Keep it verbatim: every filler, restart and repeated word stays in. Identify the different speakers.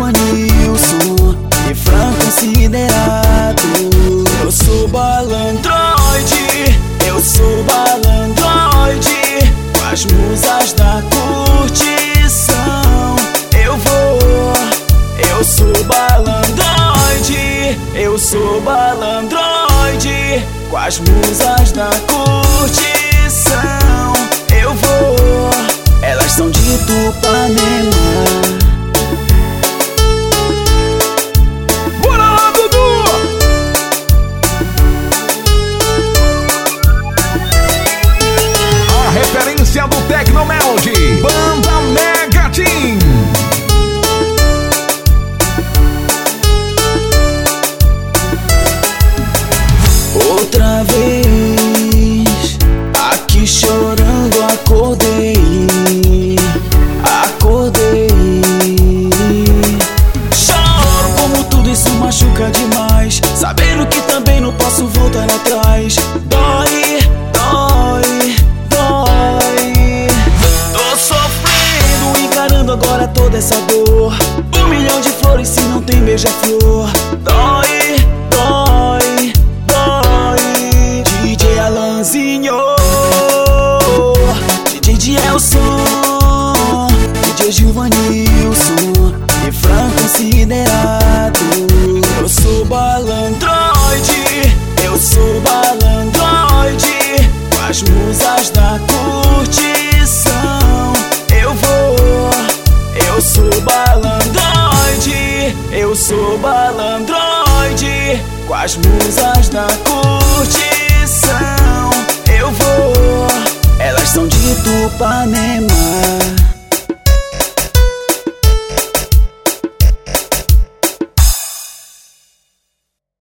Speaker 1: Gilvanilson e Franco considerado. Eu sou balandroide, eu sou balandroide, com as musas da curtição eu vou. Eu sou balandroide, eu sou balandroide, com as musas da curtição eu vou. Elas são de Tupanema.
Speaker 2: Bora lá, Dudu! A referência do Tecnomelody, Banda Mega Team.
Speaker 1: Outra vez, aqui chorando acordei, acordei. Choro como tudo isso machuca demais, sabendo que também não posso voltar atrás. Dói, dói, dói. Tô sofrendo, encarando agora toda essa dor. Um milhão de flores se não tem beija-flor. Dói, dói, dói. D J Alanzinho, D J Dielson, D J Gilvanilson e Franco considerado. Eu sou balandroide, eu sou balandroide, com as musas da curtição eu vou. Eu sou balandroide, eu sou balandroide, com as musas da curtição eu vou. Elas são de Tupanema.